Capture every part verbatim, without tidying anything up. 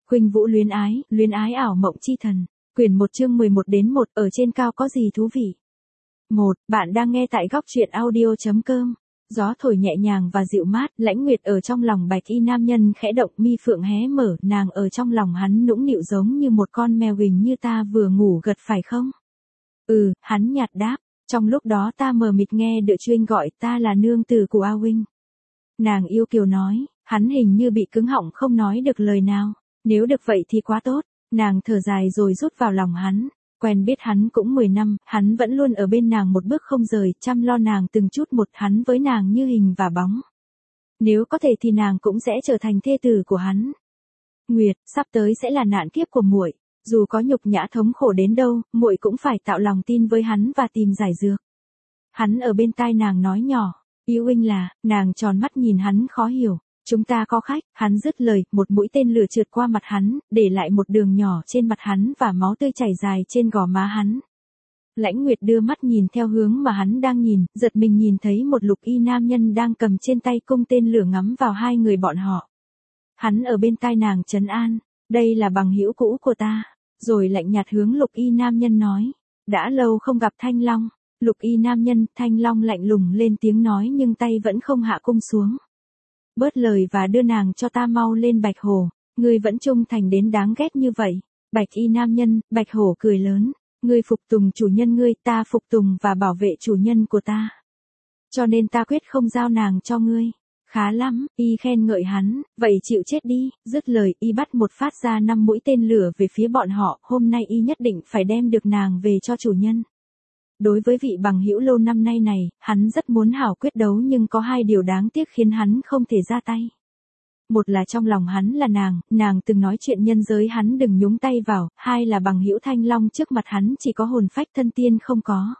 Khuynh Vũ luyến ái, luyến ái ảo mộng chi thần. Quyển một chương mười một đến một, ở trên cao có gì thú vị. một. Bạn đang nghe tại góc truyện audio chấm com. Gió thổi nhẹ nhàng và dịu mát, Lãnh Nguyệt ở trong lòng bạch y nam nhân khẽ động, mi phượng hé mở, nàng ở trong lòng hắn nũng nịu giống như một con mèo hình như ta vừa ngủ gật phải không? Ừ, hắn nhạt đáp, trong lúc đó ta mờ mịt nghe Đựa Chuyên gọi ta là nương tử của A huynh. Nàng yêu kiều nói, hắn hình như bị cứng họng không nói được lời nào. Nếu được vậy thì quá tốt, nàng thở dài rồi rút vào lòng hắn. Quen biết hắn cũng mười năm, hắn vẫn luôn ở bên nàng một bước không rời, chăm lo nàng từng chút một, hắn với nàng như hình và bóng. Nếu có thể thì nàng cũng sẽ trở thành thê tử của hắn. Nguyệt, sắp tới sẽ là nạn kiếp của muội, dù có nhục nhã thống khổ đến đâu, muội cũng phải tạo lòng tin với hắn và tìm giải dược. Hắn ở bên tai nàng nói nhỏ, yêu huynh là, nàng tròn mắt nhìn hắn khó hiểu. Chúng ta có khách, hắn dứt lời, một mũi tên lửa trượt qua mặt hắn, để lại một đường nhỏ trên mặt hắn và máu tươi chảy dài trên gò má hắn. Lãnh Nguyệt đưa mắt nhìn theo hướng mà hắn đang nhìn, giật mình nhìn thấy một lục y nam nhân đang cầm trên tay cung tên lửa ngắm vào hai người bọn họ. Hắn ở bên tai nàng trấn an, đây là bằng hữu cũ của ta, rồi lạnh nhạt hướng lục y nam nhân nói, đã lâu không gặp Thanh Long. Lục y nam nhân, Thanh Long lạnh lùng lên tiếng nói nhưng tay vẫn không hạ cung xuống. Bớt lời và đưa nàng cho ta mau lên Bạch Hổ, ngươi vẫn trung thành đến đáng ghét như vậy. Bạch y nam nhân, Bạch Hổ cười lớn, ngươi phục tùng chủ nhân ngươi, ta phục tùng và bảo vệ chủ nhân của ta. Cho nên ta quyết không giao nàng cho ngươi. Khá lắm, y khen ngợi hắn, vậy chịu chết đi, dứt lời y bắt một phát ra năm mũi tên lửa về phía bọn họ, hôm nay y nhất định phải đem được nàng về cho chủ nhân. Đối với vị bằng hữu lâu năm nay này, hắn rất muốn hảo quyết đấu nhưng có hai điều đáng tiếc khiến hắn không thể ra tay. Một là trong lòng hắn là nàng, nàng từng nói chuyện nhân giới hắn đừng nhúng tay vào, hai là bằng hữu Thanh Long trước mặt hắn chỉ có hồn phách thân tiên không có.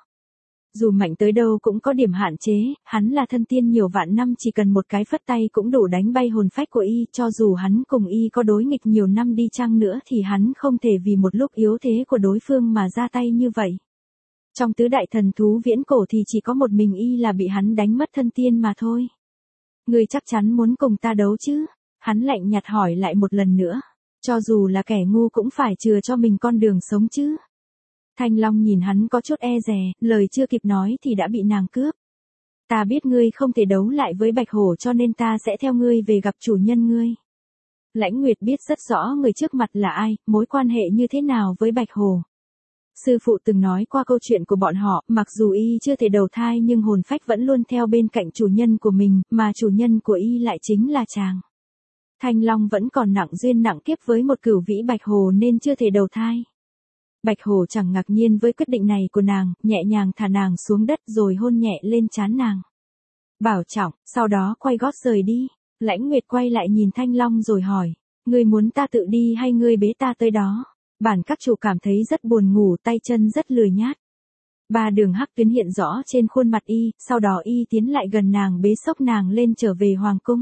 Dù mạnh tới đâu cũng có điểm hạn chế, hắn là thân tiên nhiều vạn năm chỉ cần một cái phất tay cũng đủ đánh bay hồn phách của y, cho dù hắn cùng y có đối nghịch nhiều năm đi chăng nữa thì hắn không thể vì một lúc yếu thế của đối phương mà ra tay như vậy. Trong tứ đại thần thú viễn cổ thì chỉ có một mình y là bị hắn đánh mất thân tiên mà thôi. Ngươi chắc chắn muốn cùng ta đấu chứ? Hắn lạnh nhạt hỏi lại một lần nữa. Cho dù là kẻ ngu cũng phải chừa cho mình con đường sống chứ. Thanh Long nhìn hắn có chút e dè, lời chưa kịp nói thì đã bị nàng cướp. Ta biết ngươi không thể đấu lại với Bạch Hổ cho nên ta sẽ theo ngươi về gặp chủ nhân ngươi. Lãnh Nguyệt biết rất rõ người trước mặt là ai, mối quan hệ như thế nào với Bạch Hổ. Sư phụ từng nói qua câu chuyện của bọn họ, mặc dù y chưa thể đầu thai nhưng hồn phách vẫn luôn theo bên cạnh chủ nhân của mình, mà chủ nhân của y lại chính là chàng. Thanh Long vẫn còn nặng duyên nặng kiếp với một cửu vĩ Bạch Hổ nên chưa thể đầu thai. Bạch Hổ chẳng ngạc nhiên với quyết định này của nàng, nhẹ nhàng thả nàng xuống đất rồi hôn nhẹ lên trán nàng. Bảo trọng, sau đó quay gót rời đi. Lãnh Nguyệt quay lại nhìn Thanh Long rồi hỏi, ngươi muốn ta tự đi hay ngươi bế ta tới đó? Bản các chủ cảm thấy rất buồn ngủ, tay chân rất lười nhát. Ba đường hắc tuyến hiện rõ trên khuôn mặt y, sau đó y tiến lại gần nàng bế xốc nàng lên trở về hoàng cung.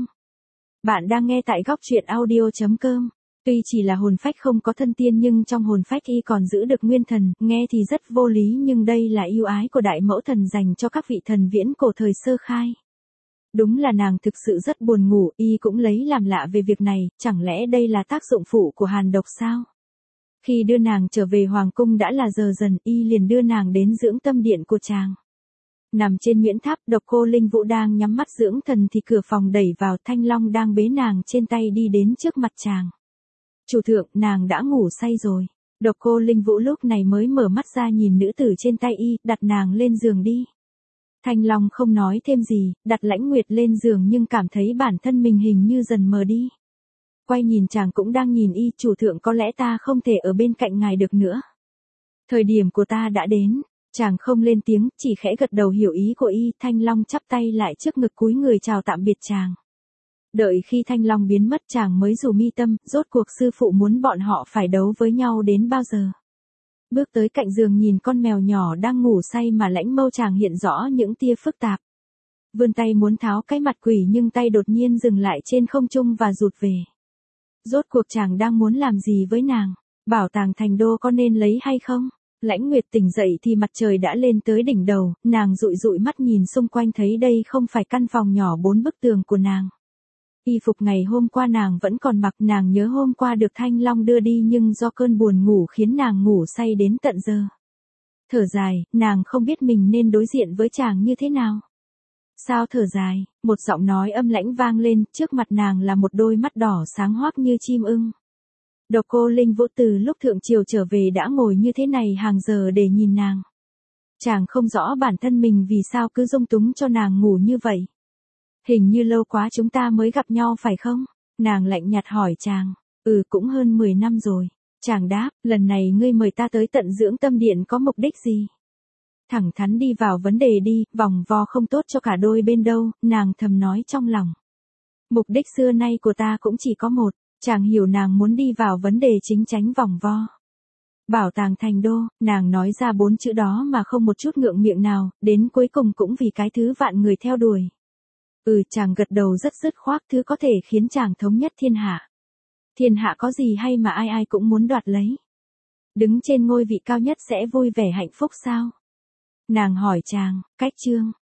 Bạn đang nghe tại góc truyện audio chấm com. Tuy chỉ là hồn phách không có thân tiên nhưng trong hồn phách y còn giữ được nguyên thần, nghe thì rất vô lý nhưng đây là yêu ái của đại mẫu thần dành cho các vị thần viễn cổ thời sơ khai. Đúng là nàng thực sự rất buồn ngủ, y cũng lấy làm lạ về việc này, chẳng lẽ đây là tác dụng phụ của hàn độc sao? Khi đưa nàng trở về hoàng cung đã là giờ dần, y liền đưa nàng đến dưỡng tâm điện của chàng. Nằm trên Nguyễn Tháp, Độc Cô Linh Vũ đang nhắm mắt dưỡng thần thì cửa phòng đẩy vào, Thanh Long đang bế nàng trên tay đi đến trước mặt chàng. Chủ thượng, nàng đã ngủ say rồi. Độc Cô Linh Vũ lúc này mới mở mắt ra nhìn nữ tử trên tay y, đặt nàng lên giường đi. Thanh Long không nói thêm gì, đặt Lãnh Nguyệt lên giường nhưng cảm thấy bản thân mình hình như dần mờ đi. Quay nhìn chàng cũng đang nhìn y, chủ thượng có lẽ ta không thể ở bên cạnh ngài được nữa. Thời điểm của ta đã đến, chàng không lên tiếng, chỉ khẽ gật đầu hiểu ý của y, Thanh Long chắp tay lại trước ngực cúi người chào tạm biệt chàng. Đợi khi Thanh Long biến mất chàng mới rủ mi tâm, rốt cuộc sư phụ muốn bọn họ phải đấu với nhau đến bao giờ. Bước tới cạnh giường nhìn con mèo nhỏ đang ngủ say mà lãnh mâu chàng hiện rõ những tia phức tạp. Vươn tay muốn tháo cái mặt quỷ nhưng tay đột nhiên dừng lại trên không trung và rụt về. Rốt cuộc chàng đang muốn làm gì với nàng? Bảo tàng thành đô có nên lấy hay không? Lãnh Nguyệt tỉnh dậy thì mặt trời đã lên tới đỉnh đầu, nàng dụi dụi mắt nhìn xung quanh thấy đây không phải căn phòng nhỏ bốn bức tường của nàng. Y phục ngày hôm qua nàng vẫn còn mặc, nàng nhớ hôm qua được Thanh Long đưa đi nhưng do cơn buồn ngủ khiến nàng ngủ say đến tận giờ. Thở dài, nàng không biết mình nên đối diện với chàng như thế nào. Sao thở dài, một giọng nói âm lãnh vang lên, trước mặt nàng là một đôi mắt đỏ sáng hoác như chim ưng. Độc Cô Linh Vũ từ lúc thượng triều trở về đã ngồi như thế này hàng giờ để nhìn nàng. Chàng không rõ bản thân mình vì sao cứ dung túng cho nàng ngủ như vậy. Hình như lâu quá chúng ta mới gặp nhau phải không? Nàng lạnh nhạt hỏi chàng. Ừ, cũng hơn mười năm rồi. Chàng đáp, lần này ngươi mời ta tới tận dưỡng tâm điện có mục đích gì? Thẳng thắn đi vào vấn đề đi, vòng vo không tốt cho cả đôi bên đâu, nàng thầm nói trong lòng. Mục đích xưa nay của ta cũng chỉ có một, chàng hiểu nàng muốn đi vào vấn đề chính, tránh vòng vo. Bảo tàng Thành Đô, nàng nói ra bốn chữ đó mà không một chút ngượng miệng nào, đến cuối cùng cũng vì cái thứ vạn người theo đuổi. Ừ, chàng gật đầu rất dứt khoát, thứ có thể khiến chàng thống nhất thiên hạ. Thiên hạ có gì hay mà ai ai cũng muốn đoạt lấy? Đứng trên ngôi vị cao nhất sẽ vui vẻ hạnh phúc sao? Nàng hỏi chàng, cách chương.